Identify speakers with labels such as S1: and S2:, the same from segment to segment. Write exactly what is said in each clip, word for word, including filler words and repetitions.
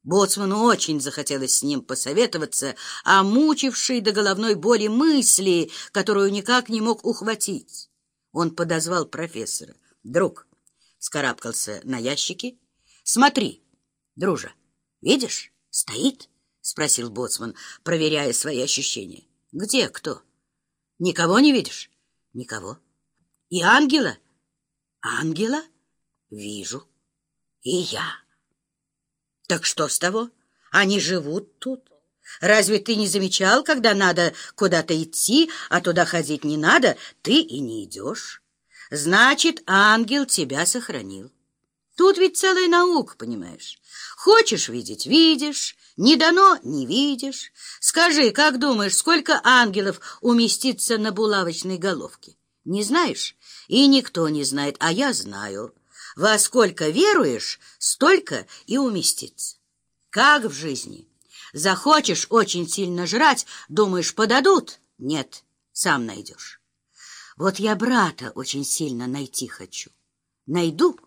S1: Боцману очень захотелось с ним посоветоваться о мучившей до головной боли мысли, которую никак не мог ухватить. Он подозвал профессора. «Друг», вскарабкался на ящики. «Смотри, дружа, видишь, стоит?» — спросил боцман, проверяя свои ощущения. «Где кто? Никого не видишь?» «Никого». «И ангела?» «Ангела? Вижу. И я». «Так что с того? Они живут тут. Разве ты не замечал, когда надо куда-то идти, а туда ходить не надо, ты и не идешь? Значит, ангел тебя сохранил. Тут ведь целая наука, понимаешь? Хочешь видеть — видишь, не дано — не видишь. Скажи, как думаешь, сколько ангелов уместится на булавочной головке? Не знаешь? И никто не знает, а я знаю. Во сколько веруешь, столько и уместится. Как в жизни. Захочешь очень сильно жрать, думаешь, подадут? Нет, сам найдешь. Вот я брата очень сильно найти хочу. Найду?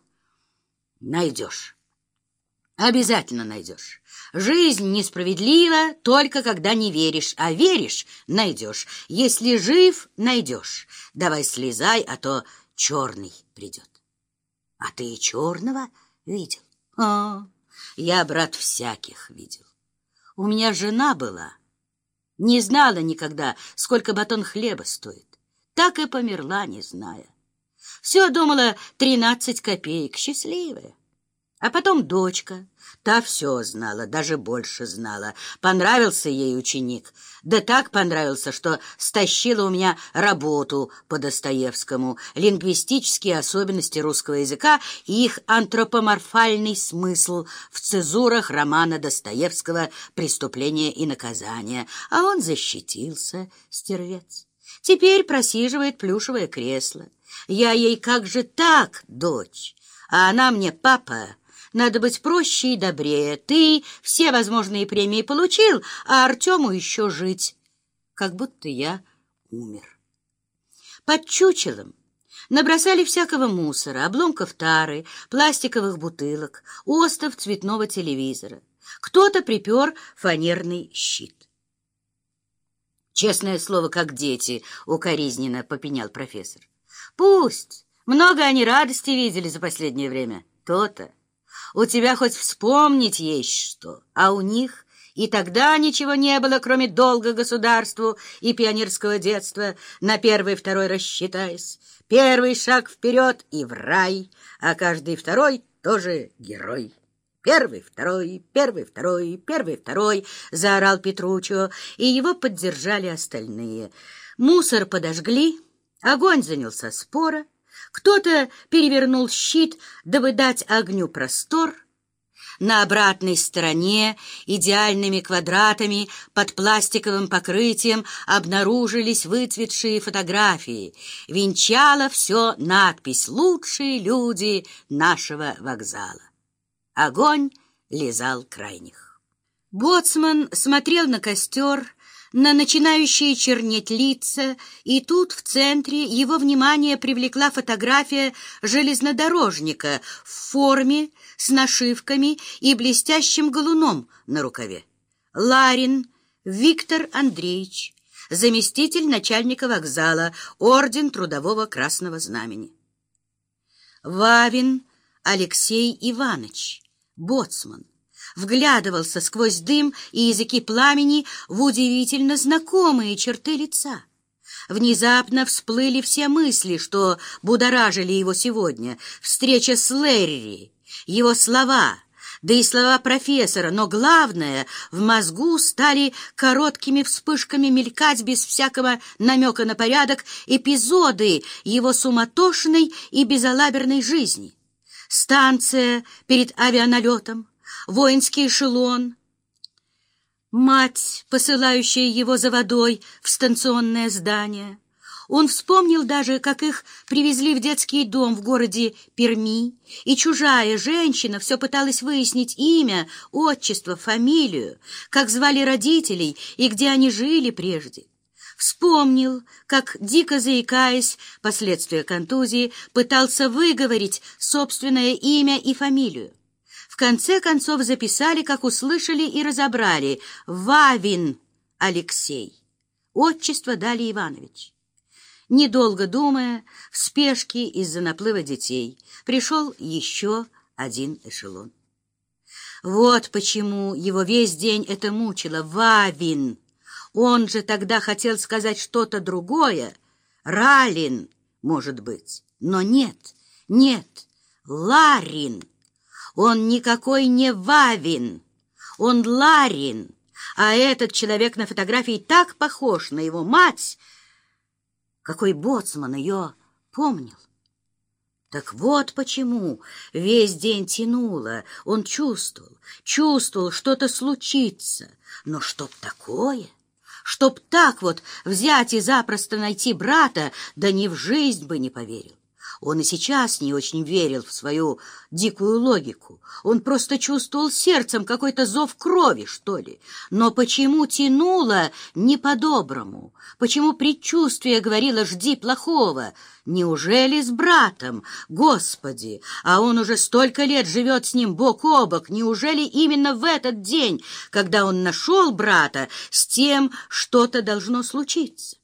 S1: Найдешь. Обязательно найдешь. Жизнь несправедлива только когда не веришь, а веришь — найдешь. Если жив — найдешь. Давай слезай, а то черный придет. А ты и черного видел? А, я, брат, всяких видел. У меня жена была. Не знала никогда, сколько батон хлеба стоит. Так и померла, не зная. Все думала, тринадцать копеек, счастливая. А потом дочка, та все знала, даже больше знала. Понравился ей ученик, да так понравился, что стащила у меня работу по Достоевскому, лингвистические особенности русского языка и их антропоморфальный смысл в цезурах романа Достоевского «Преступление и наказание». А он защитился, стервец. Теперь просиживает плюшевое кресло. Я ей: как же так, дочь? А она мне: папа, надо быть проще и добрее. Ты все возможные премии получил, а Артему еще жить. Как будто я умер. Под чучелом набросали всякого мусора, обломков тары, пластиковых бутылок, остов цветного телевизора. Кто-то припер фанерный щит. Честное слово, как дети, укоризненно попенял профессор. Пусть. Много они радости видели за последнее время. То-то. У тебя хоть вспомнить есть что, а у них и тогда ничего не было, кроме долга государству и пионерского детства. На первый, второй рассчитайся. Первый шаг вперед и в рай, а каждый второй тоже герой. Первый, второй, первый, второй, первый, второй, заорал Петруччо, и его поддержали остальные. Мусор подожгли, огонь занялся спора. Кто-то перевернул щит, дабы дать огню простор. На обратной стороне идеальными квадратами под пластиковым покрытием обнаружились выцветшие фотографии. Венчала все надпись «Лучшие люди нашего вокзала». Огонь лизал крайних. Боцман смотрел на костер, на начинающие чернеть лица, и тут в центре его внимание привлекла фотография железнодорожника в форме с нашивками и блестящим галуном на рукаве. Ларин Виктор Андреевич, заместитель начальника вокзала, орден Трудового Красного Знамени. Вавин Алексей Иванович, боцман, вглядывался сквозь дым и языки пламени в удивительно знакомые черты лица. Внезапно всплыли все мысли, что будоражили его сегодня. Встреча с Лерри, его слова, да и слова профессора, но главное, в мозгу стали короткими вспышками мелькать без всякого намека на порядок эпизоды его суматошной и безалаберной жизни. Станция перед авианалетом, воинский эшелон, мать, посылающая его за водой в станционное здание. Он вспомнил даже, как их привезли в детский дом в городе Перми, и чужая женщина все пыталась выяснить имя, отчество, фамилию, как звали родителей и где они жили прежде. Вспомнил, как, дико заикаясь, последствия контузии, пытался выговорить собственное имя и фамилию. В конце концов записали, как услышали и разобрали: Вавин Алексей, отчество дали Иванович. Недолго думая, в спешке из-за наплыва детей, пришел еще один эшелон. Вот почему его весь день это мучило. Вавин. Он же тогда хотел сказать что-то другое. Ралин, может быть. Но нет, нет, Ларин. Он никакой не Вавин. Он Ларин. А этот человек на фотографии так похож на его мать, какой боцман ее помнил. Так вот почему весь день тянуло. Он чувствовал, чувствовал, что-то случится. Но чтоб такое, чтоб так вот взять и запросто найти брата, да ни в жизнь бы не поверил. Он и сейчас не очень верил в свою дикую логику. Он просто чувствовал сердцем какой-то зов крови, что ли. Но почему тянуло не по-доброму? Почему предчувствие говорило «жди плохого»? Неужели с братом? Господи! А он уже столько лет живет с ним бок о бок. Неужели именно в этот день, когда он нашел брата, с тем что-то должно случиться?